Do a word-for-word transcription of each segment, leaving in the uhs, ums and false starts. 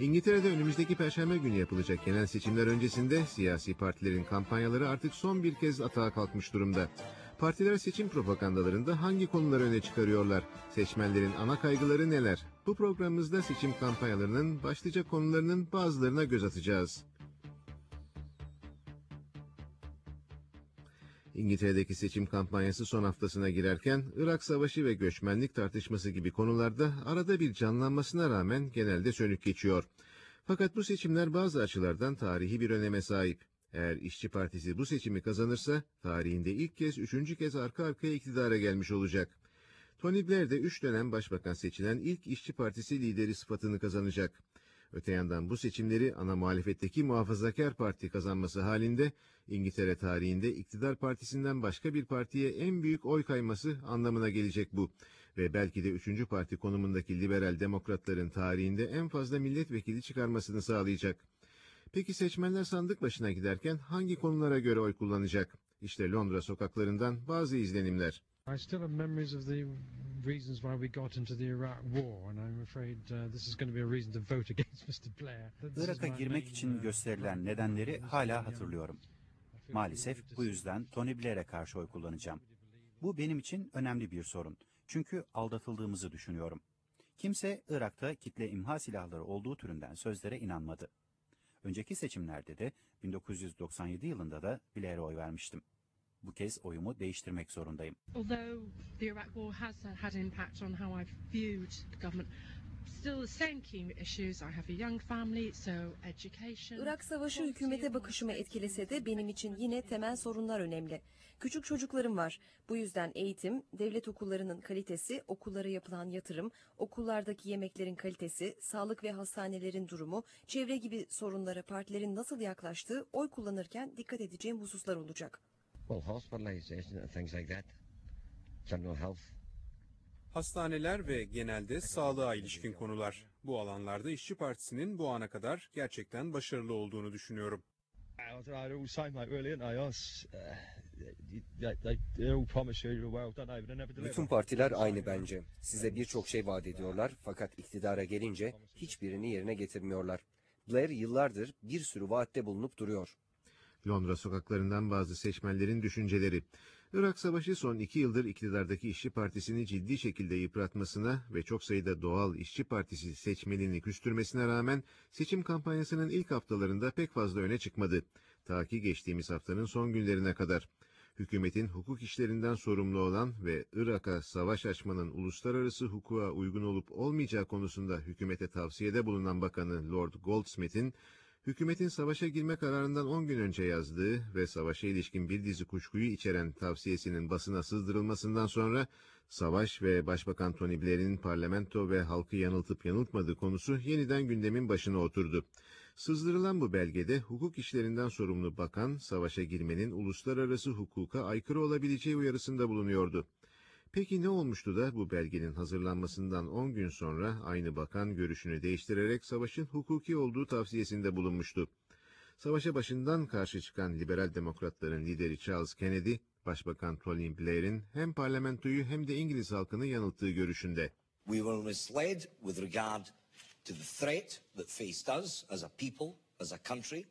İngiltere'de önümüzdeki Perşembe günü yapılacak genel seçimler öncesinde siyasi partilerin kampanyaları artık son bir kez atağa kalkmış durumda. Partiler seçim propagandalarında hangi konuları öne çıkarıyorlar? Seçmenlerin ana kaygıları neler? Bu programımızda seçim kampanyalarının başlıca konularının bazılarına göz atacağız. İngiltere'deki seçim kampanyası son haftasına girerken Irak Savaşı ve göçmenlik tartışması gibi konularda arada bir canlanmasına rağmen genelde sönük geçiyor. Fakat bu seçimler bazı açılardan tarihi bir öneme sahip. Eğer İşçi Partisi bu seçimi kazanırsa tarihinde ilk kez üçüncü kez arka arkaya iktidara gelmiş olacak. Tony Blair de üç dönem başbakan seçilen ilk İşçi Partisi lideri sıfatını kazanacak. Öte yandan bu seçimleri ana muhalefetteki Muhafazakar Parti kazanması halinde İngiltere tarihinde iktidar partisinden başka bir partiye en büyük oy kayması anlamına gelecek bu. Ve belki de üçüncü parti konumundaki liberal demokratların tarihinde en fazla milletvekili çıkarmasını sağlayacak. Peki seçmenler sandık başına giderken hangi konulara göre oy kullanacak? İşte Londra sokaklarından bazı izlenimler. I still have memories of the reasons why we got into the Iraq War, and I'm afraid uh, this is going to be a reason to vote against mister Blair. Irak'a girmek için gösterilen nedenleri hala hatırlıyorum. Maalesef bu yüzden Tony Blair'e karşı oy kullanacağım. Bu benim için önemli bir sorun. Çünkü aldatıldığımızı düşünüyorum. Kimse Irak'ta kitle imha silahları olduğu türünden sözlere inanmadı. Önceki seçimlerde de bin dokuz yüz doksan yedi yılında da Blair'e oy vermiştim. Bu kez oyumu değiştirmek zorundayım. Although the Iraq War has had impact on how I've viewed the government, still the same key issues. I have a young family, so education. Irak Savaşı hükümete bakışımı etkilese de benim için yine temel sorunlar önemli. Küçük çocuklarım var. Bu yüzden eğitim, devlet okullarının kalitesi, okullara yapılan yatırım, okullardaki yemeklerin kalitesi, sağlık ve hastanelerin durumu, çevre gibi sorunlara partilerin nasıl yaklaştığı oy kullanırken dikkat edeceğim hususlar olacak. Well, hospitalization and things like that. General health. Hastaneler ve genelde sağlığa ilişkin konular. Bu alanlarda İşçi Partisi'nin bu ana kadar gerçekten başarılı olduğunu düşünüyorum. Bütün partiler aynı bence. Size birçok şey vaat ediyorlar fakat iktidara gelince hiçbirini yerine getirmiyorlar. Blair yıllardır bir sürü vaatte bulunup duruyor. Londra sokaklarından bazı seçmenlerin düşünceleri. Irak Savaşı son iki yıldır iktidardaki İşçi Partisi'ni ciddi şekilde yıpratmasına ve çok sayıda doğal İşçi Partisi seçmenini küstürmesine rağmen seçim kampanyasının ilk haftalarında pek fazla öne çıkmadı. Ta ki geçtiğimiz haftanın son günlerine kadar. Hükümetin hukuk işlerinden sorumlu olan ve Irak'a savaş açmanın uluslararası hukuka uygun olup olmayacağı konusunda hükümete tavsiyede bulunan Bakanı Lord Goldsmith'in hükümetin savaşa girme kararından on gün önce yazdığı ve savaşa ilişkin bir dizi kuşkuyu içeren tavsiyesinin basına sızdırılmasından sonra savaş ve Başbakan Tony Blair'in parlamento ve halkı yanıltıp yanıltmadığı konusu yeniden gündemin başına oturdu. Sızdırılan bu belgede hukuk işlerinden sorumlu bakan savaşa girmenin uluslararası hukuka aykırı olabileceği uyarısında bulunuyordu. Peki ne olmuştu da bu belgenin hazırlanmasından on gün sonra aynı bakan görüşünü değiştirerek savaşın hukuki olduğu tavsiyesinde bulunmuştu? Savaşa başından karşı çıkan liberal demokratların lideri Charles Kennedy, Başbakan Tony Blair'in hem parlamentoyu hem de İngiliz halkını yanılttığı görüşünde. We were misled with regard to the threat that faced us as a people, as a country.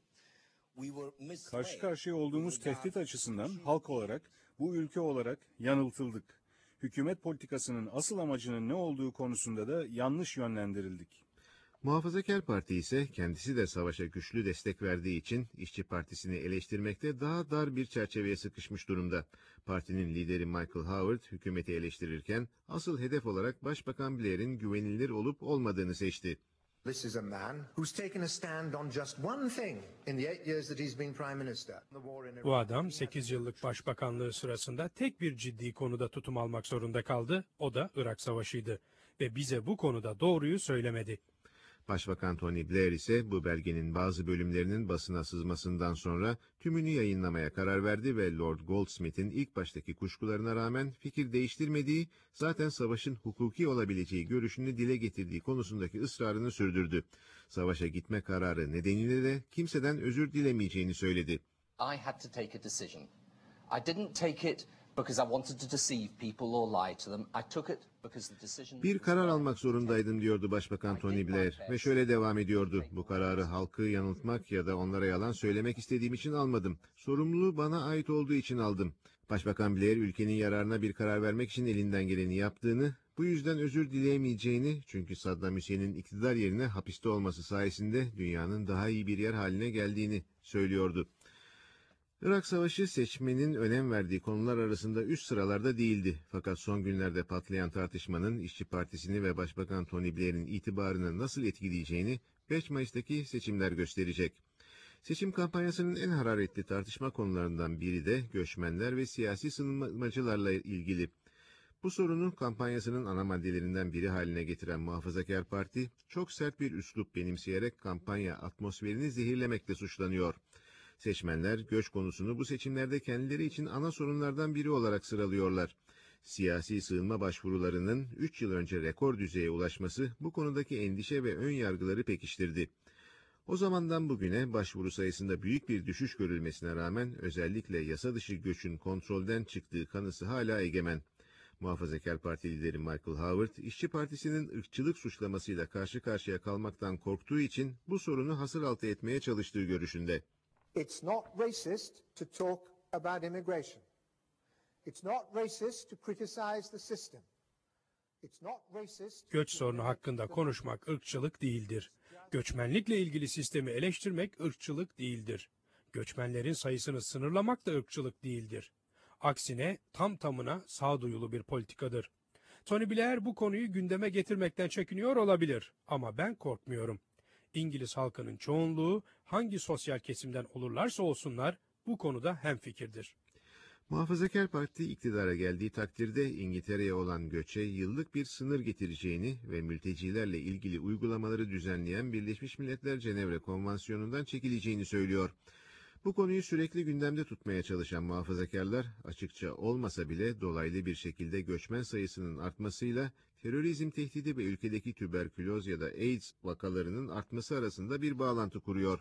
Karşı karşıya olduğumuz tehdit açısından halk olarak, bu ülke olarak yanıltıldık. Hükümet politikasının asıl amacının ne olduğu konusunda da yanlış yönlendirildik. Muhafazakar Parti ise kendisi de savaşa güçlü destek verdiği için İşçi Partisi'ni eleştirmekte daha dar bir çerçeveye sıkışmış durumda. Partinin lideri Michael Howard hükümeti eleştirirken asıl hedef olarak Başbakan Blair'in güvenilir olup olmadığını seçti. This is a man who's taken a stand on just one thing in the eight years that he's been prime minister. Bu adam sekiz yıllık başbakanlığı sırasında tek bir ciddi konuda tutum almak zorunda kaldı. O da Irak Savaşı'ydı ve bize bu konuda doğruyu söylemedi. Başbakan Tony Blair ise bu belgenin bazı bölümlerinin basına sızmasından sonra tümünü yayınlamaya karar verdi ve Lord Goldsmith'in ilk baştaki kuşkularına rağmen fikir değiştirmediği, zaten savaşın hukuki olabileceği görüşünü dile getirdiği konusundaki ısrarını sürdürdü. Savaşa gitme kararı nedeniyle de kimseden özür dilemeyeceğini söyledi. I had to take a decision. I didn't take it Bir karar almak zorundaydım diyordu Başbakan Tony Blair ve şöyle devam ediyordu. Bu kararı halkı yanıltmak ya da onlara yalan söylemek istediğim için almadım. Sorumluluğu bana ait olduğu için aldım. Başbakan Blair ülkenin yararına bir karar vermek için elinden geleni yaptığını, bu yüzden özür dileyemeyeceğini, çünkü Saddam Hüseyin'in iktidar yerine hapiste olması sayesinde dünyanın daha iyi bir yer haline geldiğini söylüyordu. Irak Savaşı seçmenin önem verdiği konular arasında üst sıralarda değildi. Fakat son günlerde patlayan tartışmanın İşçi Partisi'ni ve Başbakan Tony Blair'in itibarını nasıl etkileyeceğini beş Mayıs'taki seçimler gösterecek. Seçim kampanyasının en hararetli tartışma konularından biri de göçmenler ve siyasi sığınmacılarla ilgili. Bu sorunu kampanyasının ana maddelerinden biri haline getiren Muhafazakar Parti, çok sert bir üslup benimseyerek kampanya atmosferini zehirlemekle suçlanıyor. Seçmenler göç konusunu bu seçimlerde kendileri için ana sorunlardan biri olarak sıralıyorlar. Siyasi sığınma başvurularının üç yıl önce rekor düzeye ulaşması bu konudaki endişe ve ön yargıları pekiştirdi. O zamandan bugüne başvuru sayısında büyük bir düşüş görülmesine rağmen özellikle yasa dışı göçün kontrolden çıktığı kanısı hala egemen. Muhafazakar Parti lideri Michael Howard, İşçi Partisi'nin ırkçılık suçlamasıyla karşı karşıya kalmaktan korktuğu için bu sorunu hasıraltı etmeye çalıştığı görüşünde. It's not racist to talk about immigration. It's not racist to criticize the system. It's not racist. Göç sorunu hakkında konuşmak ırkçılık değildir. Göçmenlikle ilgili sistemi eleştirmek ırkçılık değildir. Göçmenlerin sayısını sınırlamak da ırkçılık değildir. Aksine tam tamına sağduyulu bir politikadır. Tony Blair bu konuyu gündeme getirmekten çekiniyor olabilir ama ben korkmuyorum. İngiliz halkının çoğunluğu hangi sosyal kesimden olurlarsa olsunlar bu konuda hemfikirdir. Muhafazakar Parti iktidara geldiği takdirde İngiltere'ye olan göçe yıllık bir sınır getireceğini ve mültecilerle ilgili uygulamaları düzenleyen Birleşmiş Milletler Cenevre Konvansiyonu'ndan çekileceğini söylüyor. Bu konuyu sürekli gündemde tutmaya çalışan muhafazakarlar, açıkça olmasa bile dolaylı bir şekilde göçmen sayısının artmasıyla terörizm tehdidi ve ülkedeki tüberküloz ya da AIDS vakalarının artması arasında bir bağlantı kuruyor.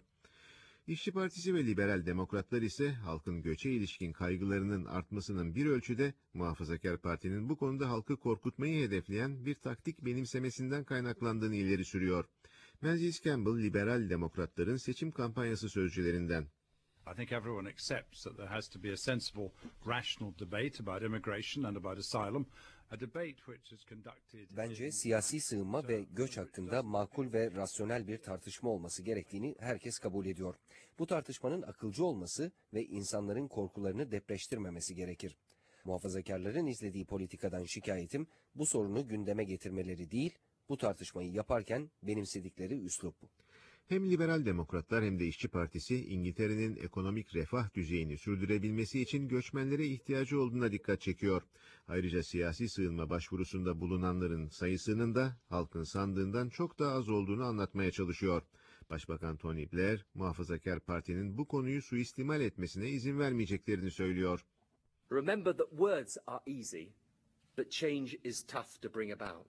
İşçi Partisi ve Liberal Demokratlar ise halkın göçe ilişkin kaygılarının artmasının bir ölçüde Muhafazakar Parti'nin bu konuda halkı korkutmayı hedefleyen bir taktik benimsemesinden kaynaklandığını ileri sürüyor. Menzies Campbell, Liberal Demokratların seçim kampanyası sözcülerinden. I think everyone accepts that there has to be a sensible, rational debate about immigration and about asylum. A debate which is conducted. Bence siyasi sığınma ve göç hakkında makul ve rasyonel bir tartışma olması gerektiğini herkes kabul ediyor. Bu tartışmanın akılcı olması ve insanların korkularını depreştirmemesi gerekir. Muhafazakarların izlediği politikadan şikayetim bu sorunu gündeme getirmeleri değil, bu tartışmayı yaparken benimsedikleri üslup bu. Hem Liberal Demokratlar hem de İşçi Partisi İngiltere'nin ekonomik refah düzeyini sürdürebilmesi için göçmenlere ihtiyacı olduğuna dikkat çekiyor. Ayrıca siyasi sığınma başvurusunda bulunanların sayısının da halkın sandığından çok daha az olduğunu anlatmaya çalışıyor. Başbakan Tony Blair, Muhafazakar Parti'nin bu konuyu suistimal etmesine izin vermeyeceklerini söylüyor. Remember that words are easy, but change is tough to bring about.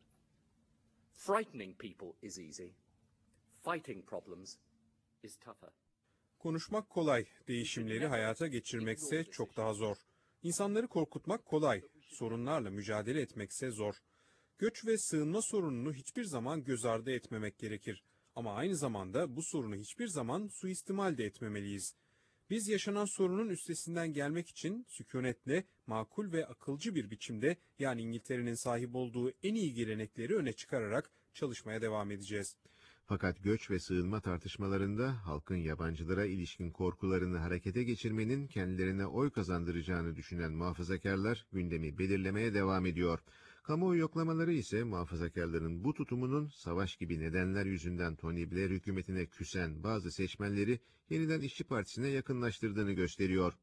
Frightening people is easy. Fighting problems is tougher. Konuşmak kolay, değişimleri hayata geçirmekse çok daha zor. İnsanları korkutmak kolay, sorunlarla mücadele etmekse zor. Göç ve sığınma sorununu hiçbir zaman göz ardı etmemek gerekir. Ama aynı zamanda bu sorunu hiçbir zaman suistimal de etmemeliyiz. Biz yaşanan sorunun üstesinden gelmek için sükunetle, makul ve akılcı bir biçimde, yani İngiltere'nin sahip olduğu en iyi gelenekleri öne çıkararak çalışmaya devam edeceğiz. Fakat göç ve sığınma tartışmalarında halkın yabancılara ilişkin korkularını harekete geçirmenin kendilerine oy kazandıracağını düşünen muhafazakarlar gündemi belirlemeye devam ediyor. Kamuoyu yoklamaları ise muhafazakarların bu tutumunun savaş gibi nedenler yüzünden Tony Blair hükümetine küsen bazı seçmenleri yeniden İşçi Partisi'ne yakınlaştırdığını gösteriyor.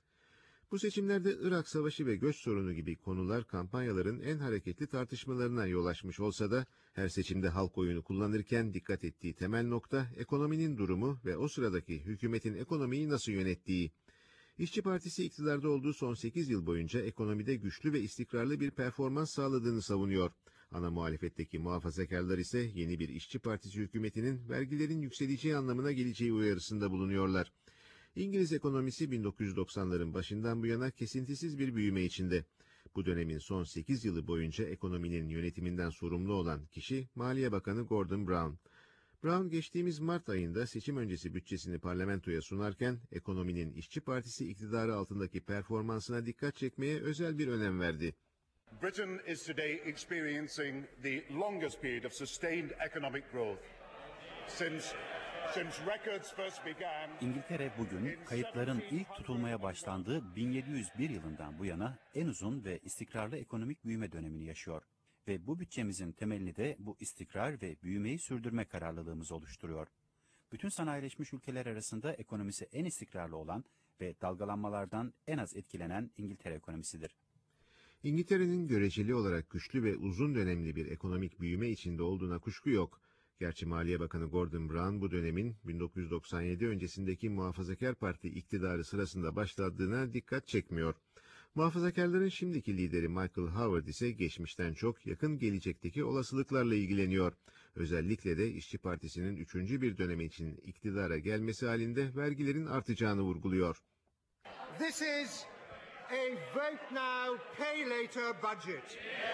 Bu seçimlerde Irak Savaşı ve göç sorunu gibi konular kampanyaların en hareketli tartışmalarına yol açmış olsa da her seçimde halk oyunu kullanırken dikkat ettiği temel nokta ekonominin durumu ve o sıradaki hükümetin ekonomiyi nasıl yönettiği. İşçi Partisi iktidarda olduğu son sekiz yıl boyunca ekonomide güçlü ve istikrarlı bir performans sağladığını savunuyor. Ana muhalefetteki muhafazakarlar ise yeni bir İşçi Partisi hükümetinin vergilerin yükseleceği anlamına geleceği uyarısında bulunuyorlar. İngiliz ekonomisi bin dokuz yüz doksanların başından bu yana kesintisiz bir büyüme içinde. Bu dönemin son sekiz yılı boyunca ekonominin yönetiminden sorumlu olan kişi Maliye Bakanı Gordon Brown. Brown geçtiğimiz Mart ayında seçim öncesi bütçesini parlamentoya sunarken ekonominin İşçi Partisi iktidarı altındaki performansına dikkat çekmeye özel bir önem verdi. Britain is today experiencing the longest period of sustained economic growth since since records first began. İngiltere bugün kayıtların ilk tutulmaya başlandığı bin yedi yüz bir yılından bu yana en uzun ve istikrarlı ekonomik büyüme dönemini yaşıyor. Ve bu bütçemizin temelini de bu istikrar ve büyümeyi sürdürme kararlılığımız oluşturuyor. Bütün sanayileşmiş ülkeler arasında ekonomisi en istikrarlı olan ve dalgalanmalardan en az etkilenen İngiltere ekonomisidir. İngiltere'nin göreceli olarak güçlü ve uzun dönemli bir ekonomik büyüme içinde olduğuna kuşku yok. Gerçi Maliye Bakanı Gordon Brown bu dönemin bin dokuz yüz doksan yedi öncesindeki Muhafazakar Parti iktidarı sırasında başladığına dikkat çekmiyor. Muhafazakarların şimdiki lideri Michael Howard ise geçmişten çok yakın gelecekteki olasılıklarla ilgileniyor. Özellikle de İşçi Partisi'nin üçüncü bir dönemi için iktidara gelmesi halinde vergilerin artacağını vurguluyor. This is a vote now, pay later budget.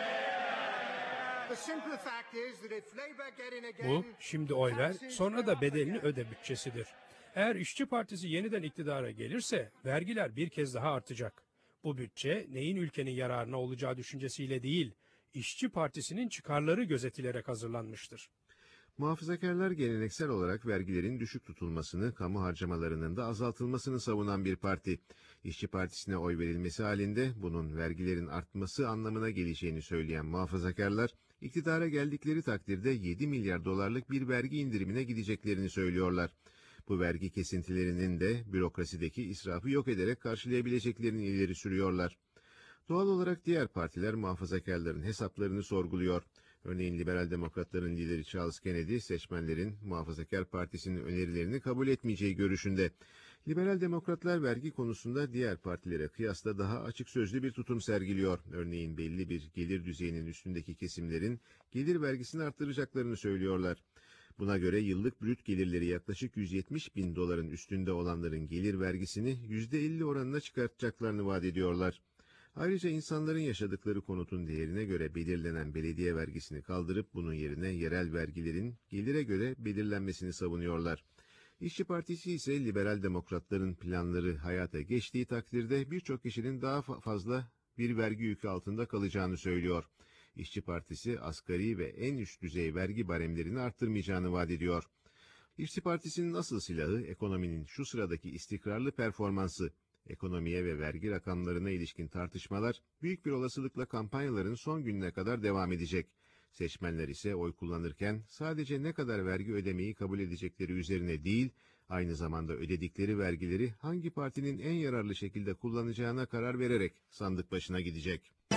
The simple fact is that if Labour get in again, Bu, şimdi oy ver, sonra da bedelini öde bütçesidir. Eğer İşçi Partisi yeniden iktidara gelirse vergiler bir kez daha artacak. Bu bütçe neyin ülkenin yararına olacağı düşüncesiyle değil, İşçi Partisi'nin çıkarları gözetilerek hazırlanmıştır. Muhafazakarlar geleneksel olarak vergilerin düşük tutulmasını, kamu harcamalarının da azaltılmasını savunan bir parti. İşçi Partisi'ne oy verilmesi halinde bunun vergilerin artması anlamına geleceğini söyleyen muhafazakarlar, iktidara geldikleri takdirde yedi milyar dolarlık bir vergi indirimine gideceklerini söylüyorlar. Bu vergi kesintilerinin de bürokrasideki israfı yok ederek karşılayabileceklerini ileri sürüyorlar. Doğal olarak diğer partiler muhafazakarların hesaplarını sorguluyor. Örneğin Liberal Demokratların lideri Charles Kennedy, seçmenlerin Muhafazakar Partisi'nin önerilerini kabul etmeyeceği görüşünde. Liberal Demokratlar vergi konusunda diğer partilere kıyasla daha açık sözlü bir tutum sergiliyor. Örneğin belli bir gelir düzeyinin üstündeki kesimlerin gelir vergisini arttıracaklarını söylüyorlar. Buna göre yıllık brüt gelirleri yaklaşık yüz yetmiş bin doların üstünde olanların gelir vergisini yüzde elli oranına çıkartacaklarını vaat ediyorlar. Ayrıca insanların yaşadıkları konutun değerine göre belirlenen belediye vergisini kaldırıp bunun yerine yerel vergilerin gelire göre belirlenmesini savunuyorlar. İşçi Partisi ise liberal demokratların planları hayata geçtiği takdirde birçok kişinin daha fazla bir vergi yükü altında kalacağını söylüyor. İşçi Partisi asgari ve en üst düzey vergi baremlerini arttırmayacağını vaat ediyor. İşçi Partisi'nin asıl silahı ekonominin şu sıradaki istikrarlı performansı. Ekonomiye ve vergi rakamlarına ilişkin tartışmalar büyük bir olasılıkla kampanyaların son gününe kadar devam edecek. Seçmenler ise oy kullanırken sadece ne kadar vergi ödemeyi kabul edecekleri üzerine değil, aynı zamanda ödedikleri vergileri hangi partinin en yararlı şekilde kullanacağına karar vererek sandık başına gidecek.